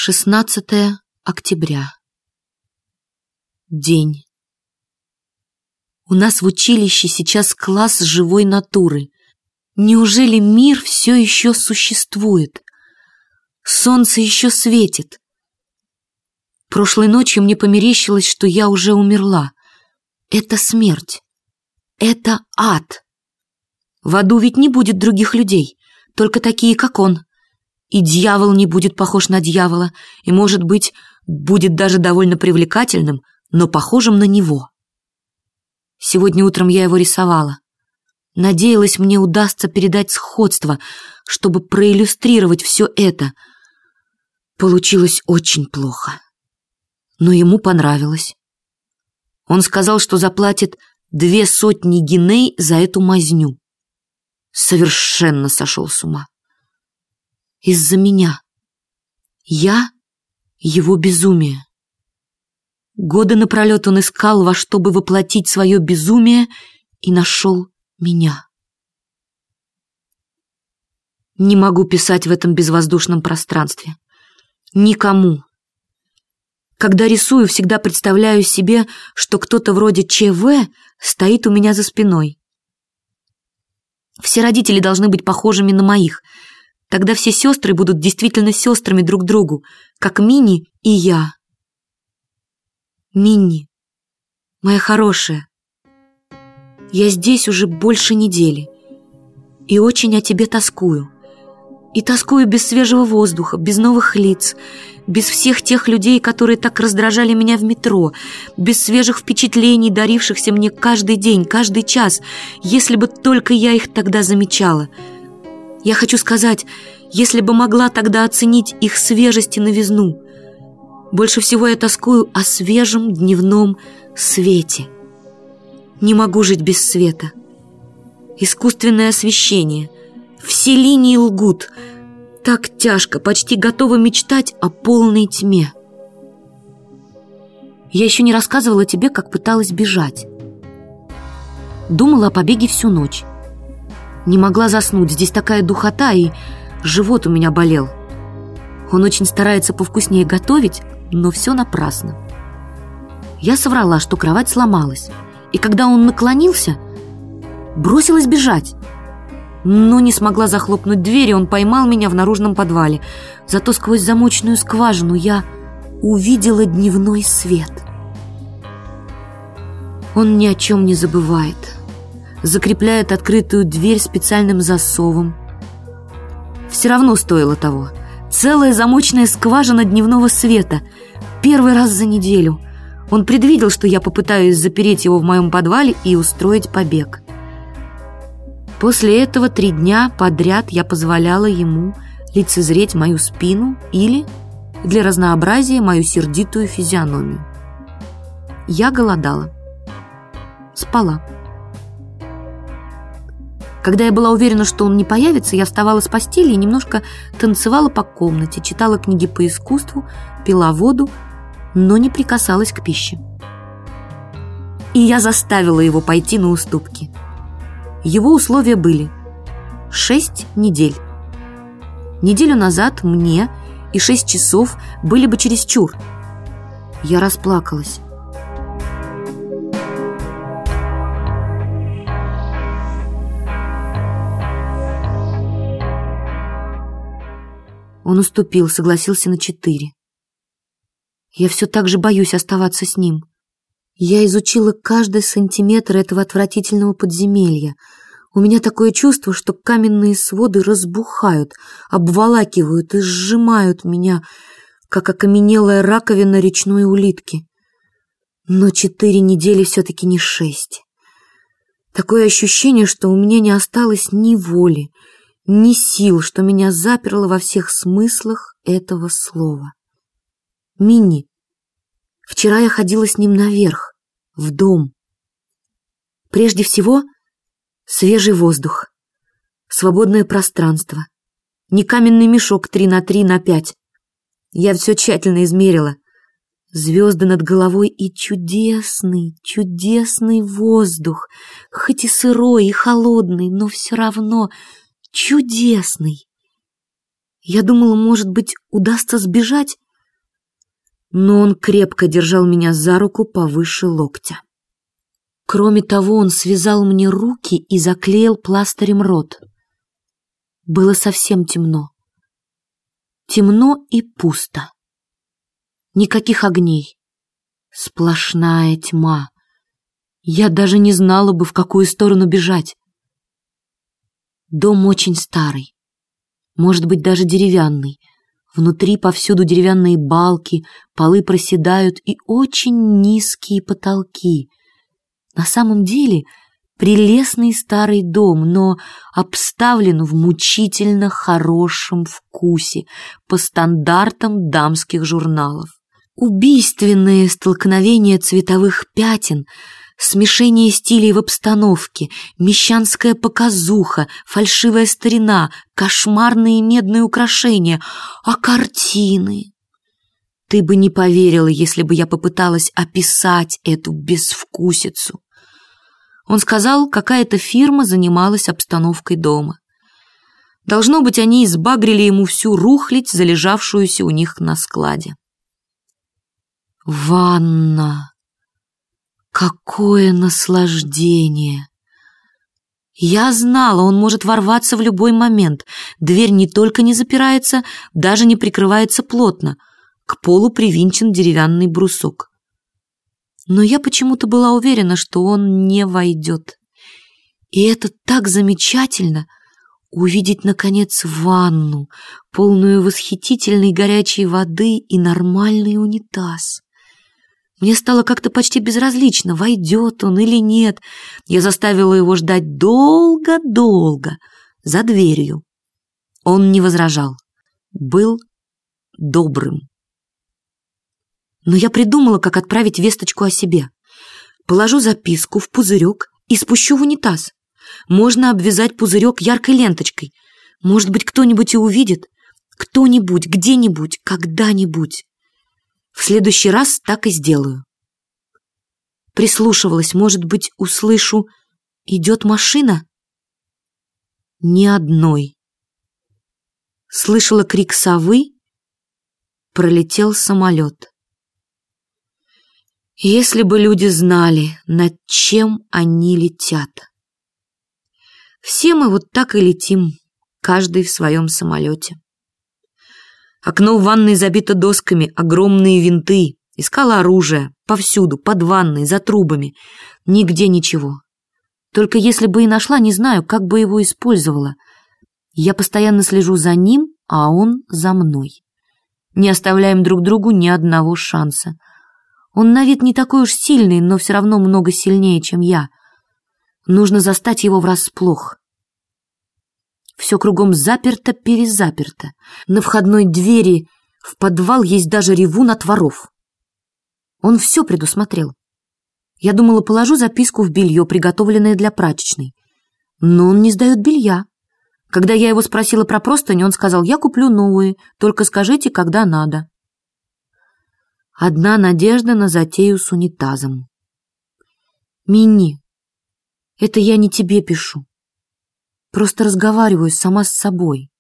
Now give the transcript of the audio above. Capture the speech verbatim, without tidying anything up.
шестнадцатое октября. День. У нас в училище сейчас класс живой натуры. Неужели мир все еще существует? Солнце еще светит. Прошлой ночью мне померещилось, что я уже умерла. Это смерть. Это ад. В аду ведь не будет других людей, только такие, как он. И дьявол не будет похож на дьявола, и, может быть, будет даже довольно привлекательным, но похожим на него. Сегодня утром я его рисовала. Надеялась, мне удастся передать сходство, чтобы проиллюстрировать все это. Получилось очень плохо. Но ему понравилось. Он сказал, что заплатит две сотни гиней за эту мазню. Совершенно сошел с ума. Из-за меня. Я — его безумие. Годы напролет он искал, во что бы воплотить свое безумие, и нашел меня. Не могу писать в этом безвоздушном пространстве. Никому. Когда рисую, всегда представляю себе, что кто-то вроде ЧВ стоит у меня за спиной. Все родители должны быть похожими на моих. Тогда все сестры будут действительно сестрами друг другу, как Минни и я. Минни, моя хорошая, я здесь уже больше недели и очень о тебе тоскую. И тоскую без свежего воздуха, без новых лиц, без всех тех людей, которые так раздражали меня в метро, без свежих впечатлений, дарившихся мне каждый день, каждый час, если бы только я их тогда замечала. Я хочу сказать, если бы могла тогда оценить их свежесть и новизну. Больше всего я тоскую о свежем дневном свете. Не могу жить без света. Искусственное освещение. Все линии лгут. Так тяжко, почти готова мечтать о полной тьме. Я еще не рассказывала тебе, как пыталась бежать. Думала о побеге всю ночь. Не могла заснуть, здесь такая духота, и живот у меня болел. Он очень старается повкуснее готовить, но все напрасно. Я соврала, что кровать сломалась, и когда он наклонился, бросилась бежать. Но не смогла захлопнуть дверь, и он поймал меня в наружном подвале. Зато сквозь замочную скважину я увидела дневной свет. Он ни о чем не забывает. Закрепляет открытую дверь специальным засовом. Все равно стоило того. Целая замочная скважина дневного света. Первый раз за неделю. Он предвидел, что я попытаюсь запереть его в моем подвале и устроить побег. После этого три дня подряд я позволяла ему лицезреть мою спину или, для разнообразия, мою сердитую физиономию. Я голодала. Спала. Когда я была уверена, что он не появится, я вставала с постели и немножко танцевала по комнате, читала книги по искусству, пила воду, но не прикасалась к пище. И я заставила его пойти на уступки. Его условия были шесть недель. Неделю назад мне и шесть часов были бы чересчур. Я расплакалась. Он уступил, согласился на четыре. Я все так же боюсь оставаться с ним. Я изучила каждый сантиметр этого отвратительного подземелья. У меня такое чувство, что каменные своды разбухают, обволакивают и сжимают меня, как окаменелая раковина речной улитки. Но четыре недели все-таки не шесть. Такое ощущение, что у меня не осталось ни воли, ни сил, что меня заперло во всех смыслах этого слова. Минни, вчера я ходила с ним наверх, в дом. Прежде всего, свежий воздух, свободное пространство, не каменный мешок три на три на пять. Я все тщательно измерила. Звезды над головой и чудесный, чудесный воздух, хоть и сырой, и холодный, но все равно чудесный. Я думала, может быть, удастся сбежать, но он крепко держал меня за руку повыше локтя. Кроме того, он связал мне руки и заклеил пластырем рот. Было совсем темно. Темно и пусто. Никаких огней. Сплошная тьма. Я даже не знала бы, в какую сторону бежать. Дом очень старый. Может быть, даже деревянный. Внутри повсюду деревянные балки, полы проседают и очень низкие потолки. На самом деле прелестный старый дом, но обставлен в мучительно хорошем вкусе, по стандартам дамских журналов. Убийственные столкновения цветовых пятен, смешение стилей в обстановке, мещанская показуха, фальшивая старина, кошмарные медные украшения, а картины... Ты бы не поверила, если бы я попыталась описать эту безвкусицу. Он сказал, какая-то фирма занималась обстановкой дома. Должно быть, они избагрили ему всю рухлядь, залежавшуюся у них на складе. Ванна! Какое наслаждение! Я знала, он может ворваться в любой момент. Дверь не только не запирается, даже не прикрывается плотно. К полу привинчен деревянный брусок. Но я почему-то была уверена, что он не войдет. И это так замечательно — увидеть, наконец, ванну, полную восхитительной горячей воды и нормальный унитаз. Мне стало как-то почти безразлично, войдет он или нет. Я заставила его ждать долго-долго за дверью. Он не возражал, был добрым. Но я придумала, как отправить весточку о себе. Положу записку в пузырек и спущу в унитаз. Можно обвязать пузырек яркой ленточкой. Может быть, кто-нибудь и увидит. Кто-нибудь, где-нибудь, когда-нибудь. В следующий раз так и сделаю. Прислушивалась, может быть, услышу: идет машина? Ни одной. Слышала крик совы, пролетел самолет. Если бы люди знали, над чем они летят. Все мы вот так и летим, каждый в своем самолете. Окно в ванной забито досками, огромные винты. Искала оружие, повсюду, под ванной, за трубами. Нигде ничего. Только если бы и нашла, не знаю, как бы его использовала. Я постоянно слежу за ним, а он за мной. Не оставляем друг другу ни одного шанса. Он на вид не такой уж сильный, но все равно много сильнее, чем я. Нужно застать его врасплох. Все кругом заперто-перезаперто. На входной двери в подвал есть даже ревун от воров. Он все предусмотрел. Я думала, положу записку в белье, приготовленное для прачечной. Но он не сдает белья. Когда я его спросила про простыни, он сказал: я куплю новые, только скажите, когда надо. Одна надежда на затею с унитазом. Минни, это я не тебе пишу. Просто разговариваю сама с собой.